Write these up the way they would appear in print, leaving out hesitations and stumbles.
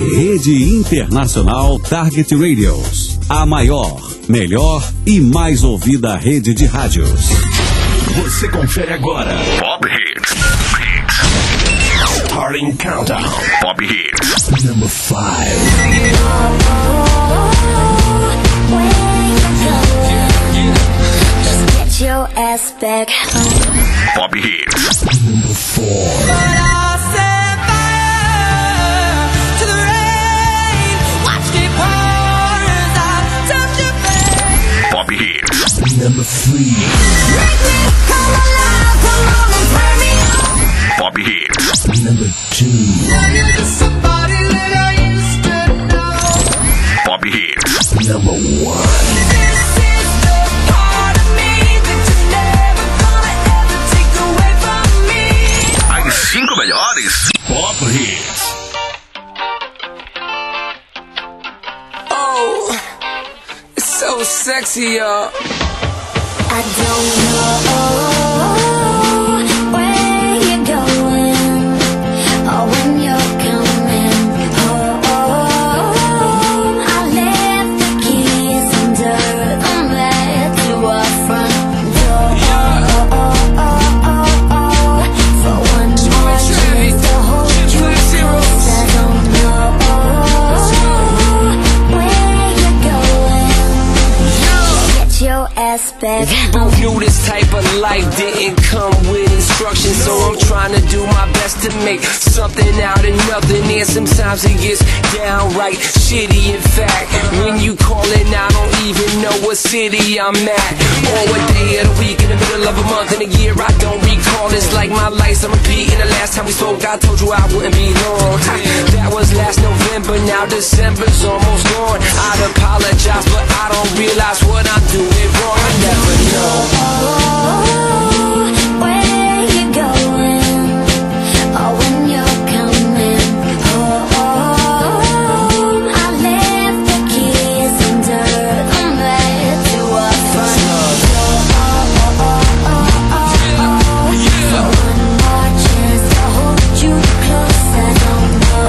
Rede Internacional Target Radios. A maior, melhor e mais ouvida rede de rádios. Você confere agora. Pop Hits. Starting Countdown. Pop Hits. Number 5. Get your ass back home. Pop Hits. Number 4. Pop Hits. Number 3. Pop Hits. Number 2. Pop Hits. Number 1. As 5 melhores Pop Hits. Oh, it's so sexy, y'all. I don't know where you're going or when you're coming home. I left the keys under the mat to our front door. For one more chance to hold you close. I don't know where you're going. Get your ass back. We both knew this type of life didn't come with instructions, so I'm trying to do my best to make something out of nothing. And sometimes it gets downright shitty. In fact, when you callin', I don't even know what city I'm at or what day of the week, in the middle of a month, in a year I don't recall. It's like my life's on repeat. And the last time we spoke, I told you I wouldn't be long. That was last November, now December's almost gone. I'd apologize, but I don't realize what I'm doing wrong. I never know where you're going or when you're coming home. I left the keys under the mat to our front door. For one more chance to hold you close. I don't know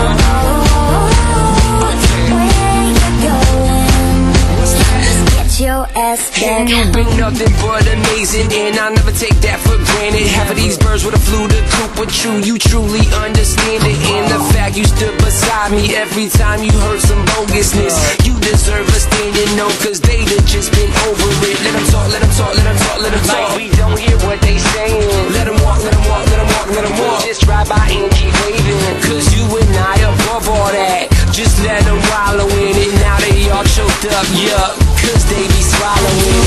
where you're going. Just get your ass back and you've been nothing but amazing, and I'll never take that for granted. Half of these birds would have flew the coop, but you truly understand it. And the fact you stood beside me every time you heard some bogusness, you deserve a standing no, cause they'd have just been over it. Let them talk, let them talk, let them talk, let them talk. Like we don't hear what they saying. Let them walk, let them walk, let them walk, let them walk. Just drive by and keep waving, cause you and I above all that. Just let them wallow in it. Now they all choked up, yup, cause they be swallowing it.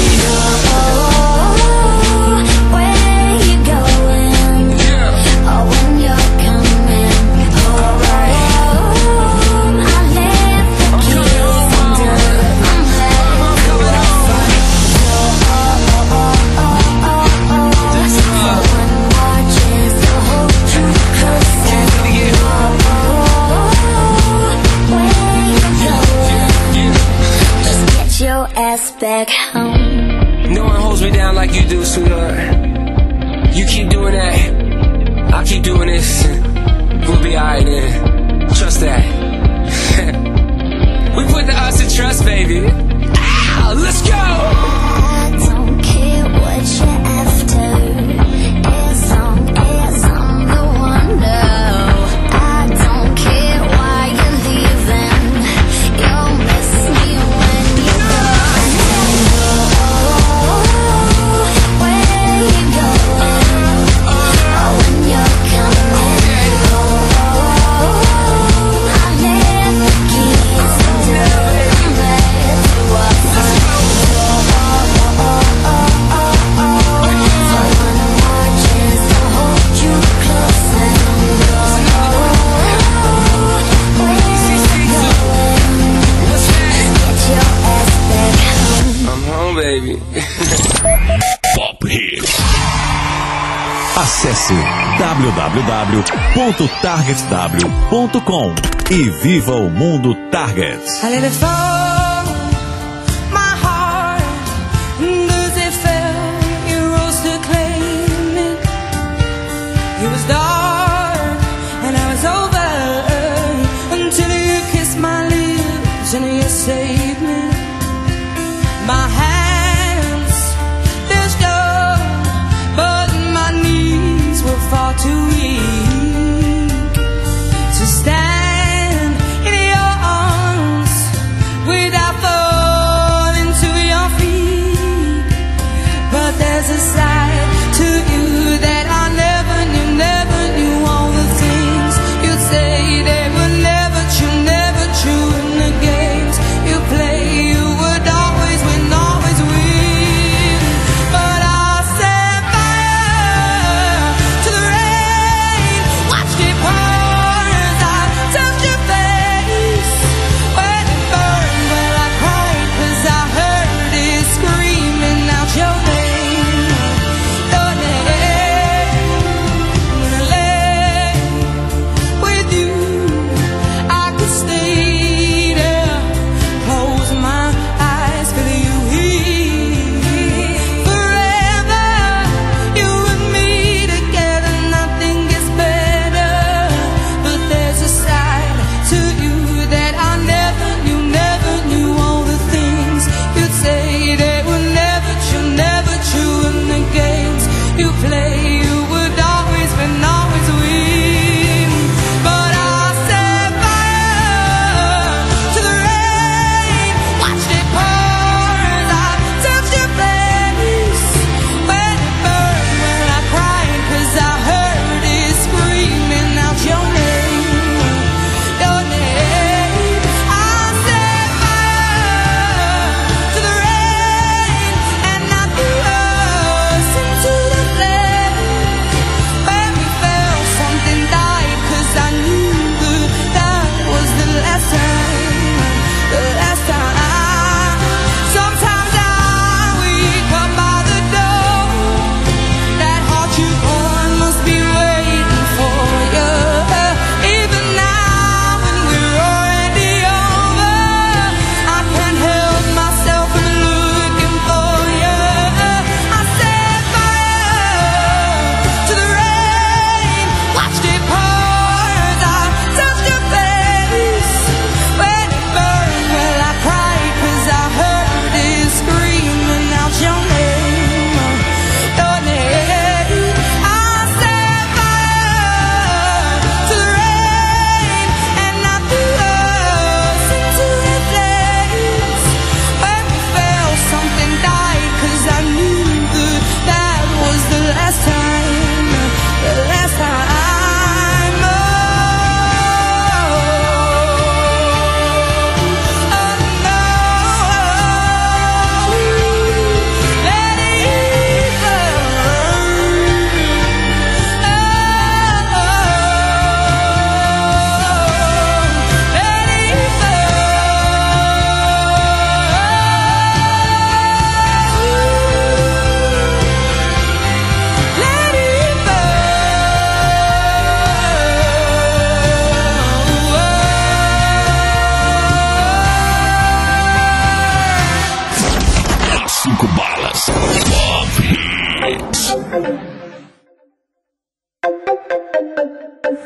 Where you going or when you're coming home. I left the keys under the mat to our front door. For one more chance to hold you close. I don't know where you're going. Just get your ass back home. No one holds me down like you do, sweetheart. You keep doing that, I'll keep doing this. We'll be alright then. Trust that. We put the us in trust, baby. Ow, let's go! I don't care what you're after, as long as I'm the one. No, I don't care why you're leaving. You'll miss me when you're gone. Where you going or when you're coming home. I left the keys under the mat to our front door. For one more chance to hold you close. I don't know where you're going. Get your ass back home. I'm home, baby. Pop Hits. Acesse www.targetw.com e viva o mundo Target. I let it fall, my heart, as it fell, you rose to claim it. It was dark and I was over until you kissed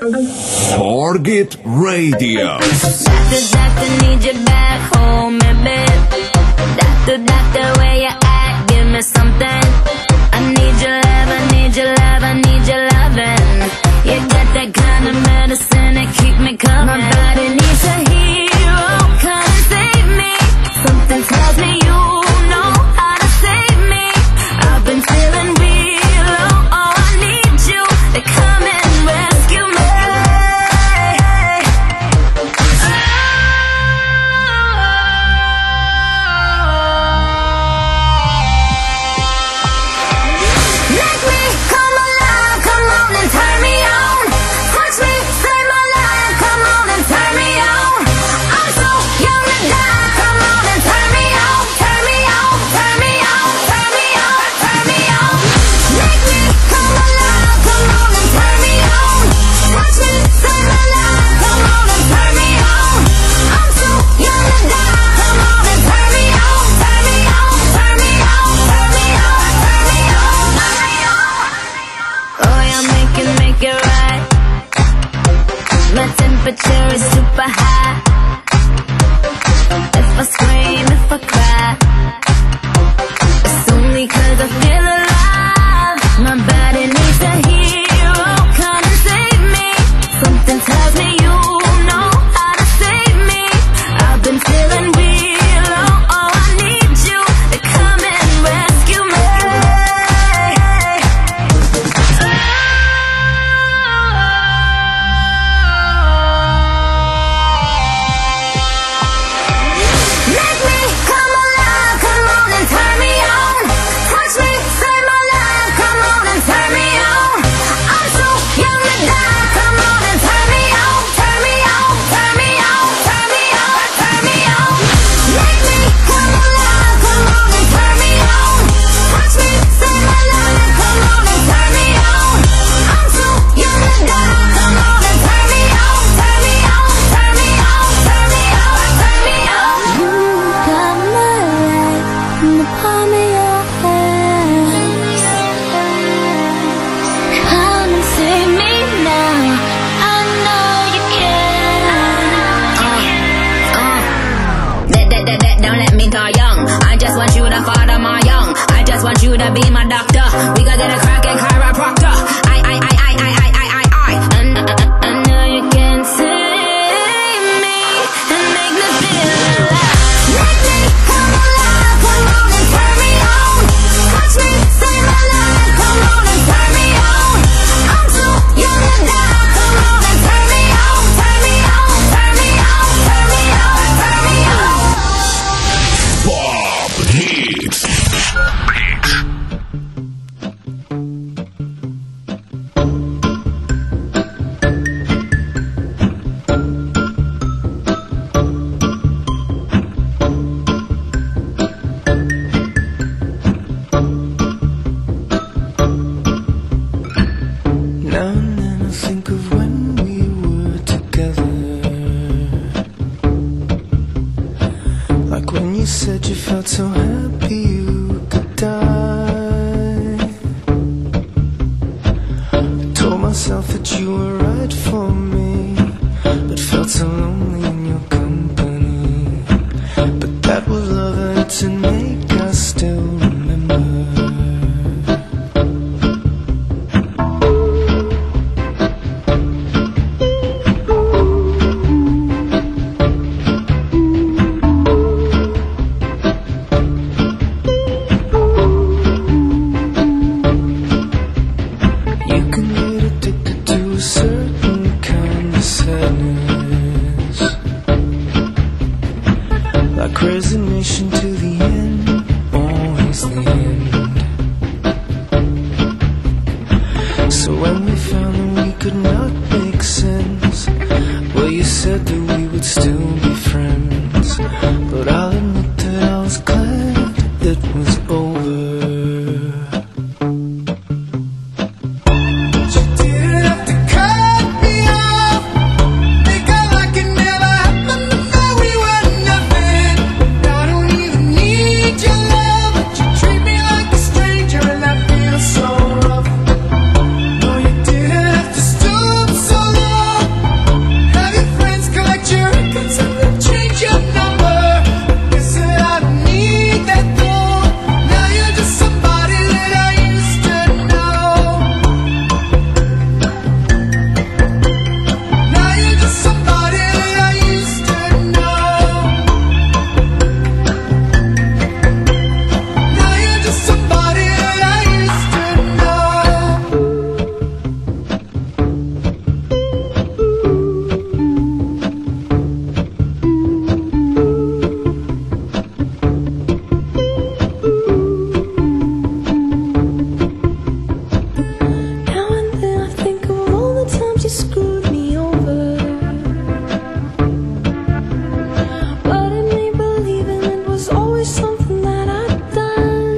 Target Radio. Doctor, need you back home, baby. Doctor, where you at? Give me something. I need your love, I need your love, I need your loving. You got that kind of medicine that keep me coming. My body needs a hero, come and save me. Something tells me you know how to save me. I've been feeling real low, oh, I need you to come and rescue me. Make me come alive, come on and turn me on. Touch me, save my life, come on and turn me on. I'm so young to die, come on and turn me on, turn me on, turn me on, turn me on, turn me on. Make me come alive, come on and turn me on. Touch me, save my life, come on and turn me on. I'm so young to die, come on and turn me on, turn me on, turn me on, turn me on, turn me on. Oh, yeah, make it right. My temperature is super high. If I scream, if I cry, it's only 'cause I feel alive. My body needs a hero, come and save me. Something tells me you know how to save me. I've been feeling real low, oh, I need you to come and rescue me. Make me come alive, come on and turn me on. Touch me, save my life, come on and turn me on. I'm so young to die, come on and turn me on, turn me on, turn me on, turn me on, turn me on. Make me come alive, come on and turn me on. Touch me, save my life, come on and turn me on. I'm so young to die, come on and turn me on, turn me on, turn me on, turn me on, turn me on. You got my life in the palm of your hands. Come and save me now. I know you can. Don't let me go young. I just want you to father my young. I just want you to be my doctor. We gotta get a crack and chiropractor. I know you can save me and make me feel alive. Make me come alive, come on and turn me on. Touch me, save my life, come on and turn me on. I'm so young to die, come on and turn me on, turn me on, turn me on, turn me on, turn me on. Pop Hits. Now and then I think of when we were together. Like when you said you felt so happy you could die. I told myself that you were right for me, but felt so lonely in your company. But that was love and to make us still remember. You can get addicted to a certain kind of sadness. you screwed me over. But it made believing it was always something that I'd done.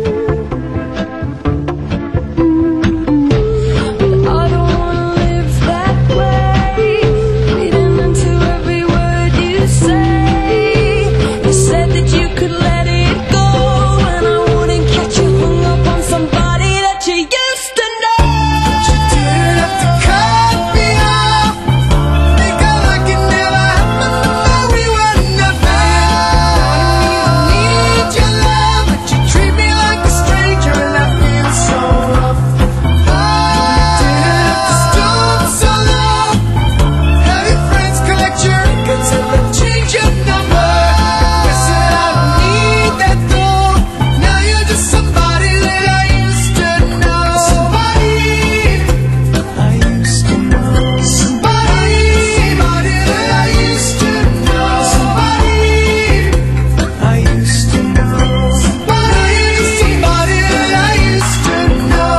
But I don't wanna live that way, reading into every word you say. You said that you could let it go, and I wouldn't catch you hung up on somebody that you used to know. You didn't have to cut me off. Make it like it never happened, but we were nothing. I don't even need your love, but you treat me like a stranger, and I feel so rough. You didn't have to stoop so low. Have your friends collect your records and then change your number. Guess that I don't need that though. Now you're just somebody that I used to know. Somebody I used to know. Somebody that I used to know. Somebody I used to know. Somebody that I used to know.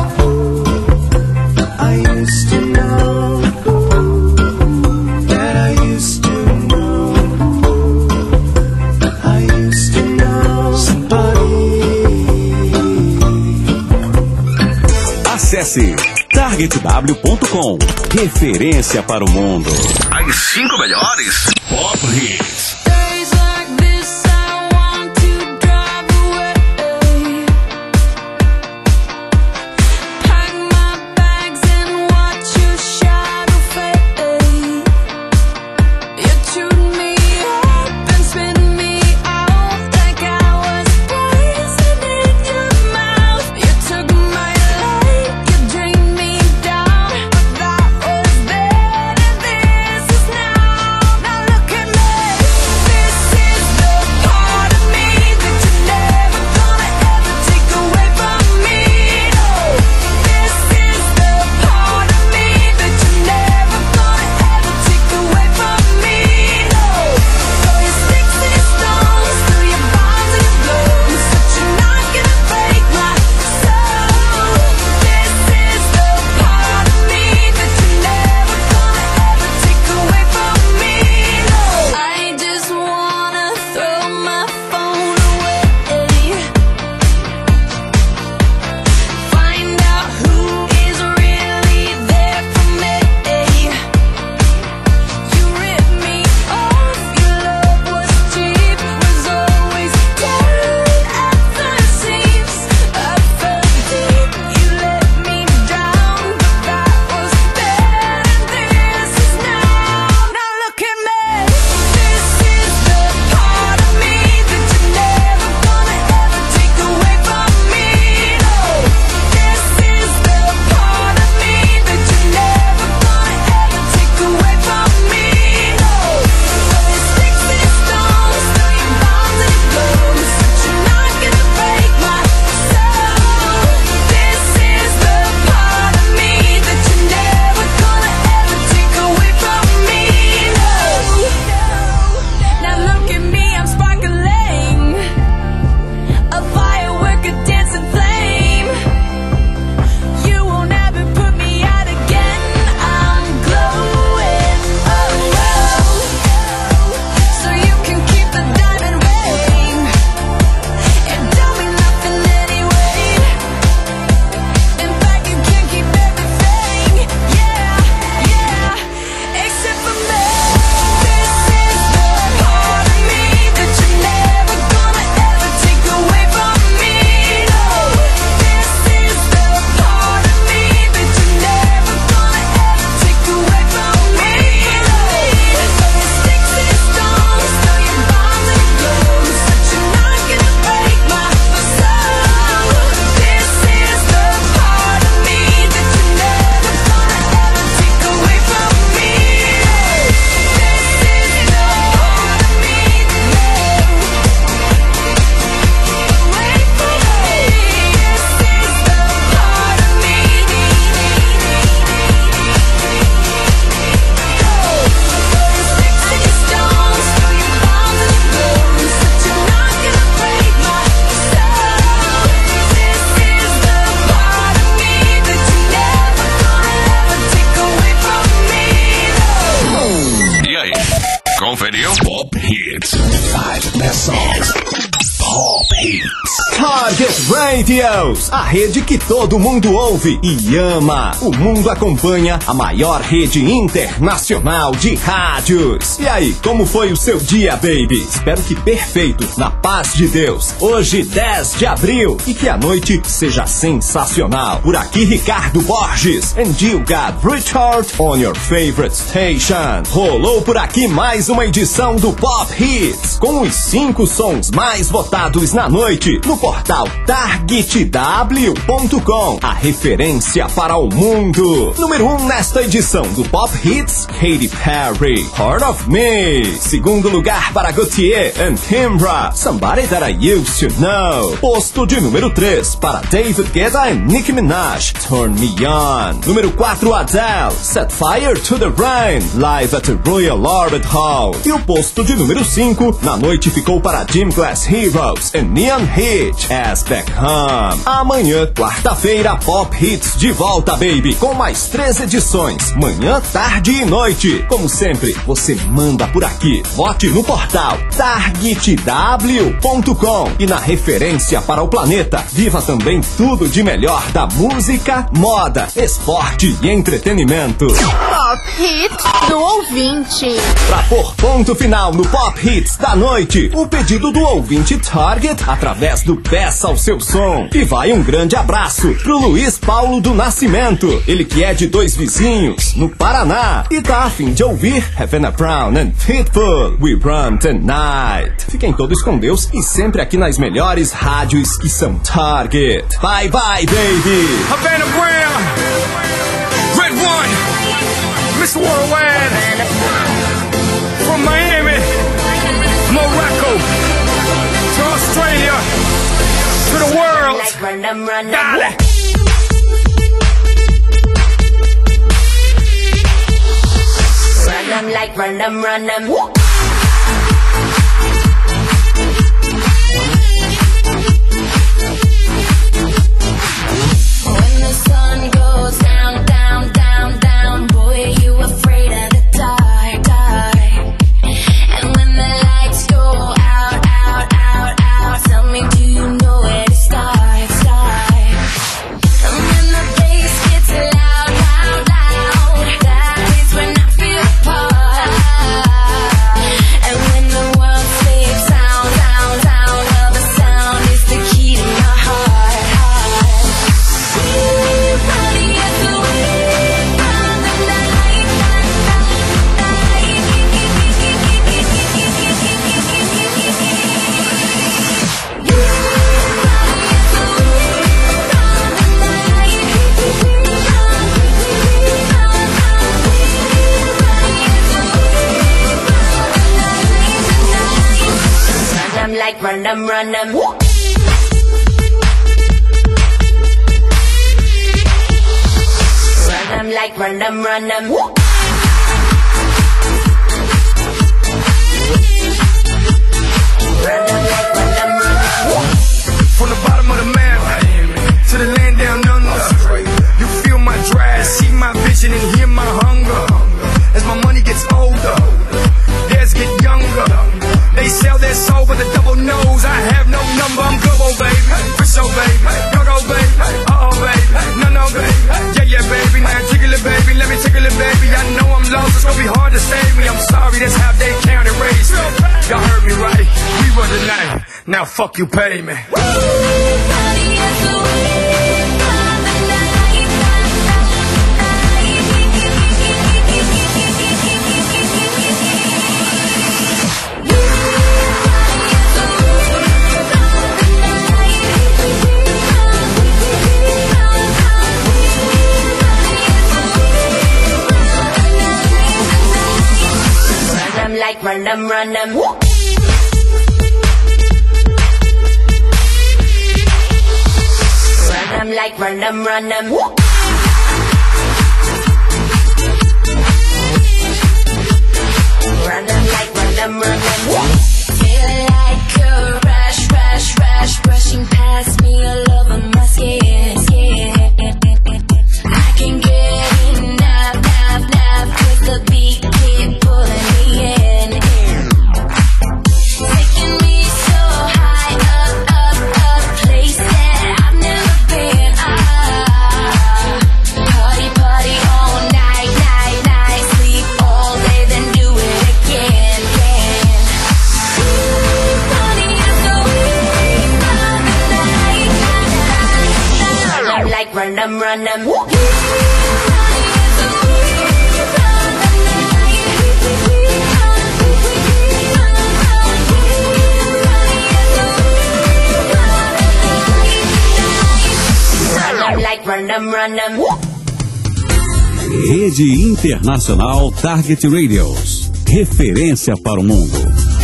I used to know. That I used to know. I used to know somebody. Acesse targetw.com. Referência para o mundo. As 5 melhores Pop Hits. Days like this, I want to drive away. Pack my bags and watch your shadow fade. You chewed me up and spit me out like I was poison in your mouth. You took my life, you drained me down, but that was then and this is now. Now look at me. Radio. Pop Hits. 5 best songs. Pop Hits. Target Radios, a rede que todo mundo ouve e ama. O mundo acompanha a maior rede internacional de rádios. E aí, como foi o seu dia, baby? Espero que perfeito, na paz de Deus. Hoje, 10 de abril, e que a noite seja sensacional. Por aqui, Ricardo Borges, and you got Richard on your favorite station. Rolou por aqui mais uma edição do Pop Hits, com os 5 sons mais votados na noite, no portal targetw.com, a referência para o mundo. Número 1 nesta edição do Pop Hits, Katy Perry, Heart of Me. Segundo lugar para Gautier and Kimbra, Somebody That I Used to Know. Posto de número 3 para David Guetta and Nicki Minaj, Turn Me On. Número 4, Adele, Set Fire to the Rain, live at the Royal Albert Hall. E o posto de número 5 na noite ficou para Gym Class Heroes and Neon Hit, As Back Home. Amanhã, quarta-feira, Pop Hits de volta, baby, com mais 3 edições, manhã, tarde e noite. Como sempre, você manda por aqui. Vote no portal targetw.com e na referência para o planeta. Viva também tudo de melhor da música, moda, esporte e entretenimento. Pop Hits do ouvinte. Pra pôr ponto final no Pop Hits da noite, o pedido do ouvinte Target através do Peça ao Seu Som. E vai um grande abraço pro Luiz Paulo do Nascimento, ele que é de Dois Vizinhos, no Paraná, e tá a fim de ouvir Havana Brown and Pitbull, We Run Tonight. Fiquem todos com Deus e sempre aqui nas melhores rádios que são Target. Bye bye, baby. Havana Brown, Red One, Mr. Worldwide, from Miami, Morocco, to Australia, to the world. Dale. Run them. When the sun goes down, down, down, down, boy, are you afraid of the dark, dark? And when the lights go out, out, out, out, tell me, do you know where to start, start? And when the bass gets loud, loud, loud, that is when I feel apart. And when the world sleeps, sound, sound, sound, well, the sound is the key to my heart, heart. We're running as the wind from the night, Run them. Run them like run them. Run them. From the bottom of the map to the land down under, you feel my drive, see my vision and hear my hunger. As my money gets older, theirs get younger. They sell their soul with a double nose. I have no number, I'm global, baby. For sure, baby. Go, baby. Uh-oh, baby. No, baby. Yeah, baby. Now jiggle it, baby. Let me tickle it, baby. I know I'm lost, it's gonna be hard to save me. I'm sorry, that's how they count and raise me. Y'all heard me right. We run the night. Now fuck you, pay me. Run them. Run them like run them. Run them. Run them like run them. Run them. Feel like a rush, brushing past me all over my skin. I can get enough, 'cause the beat keep pulling me in. run them. Like run them. Rede Internacional Target Radios. Referência para o mundo.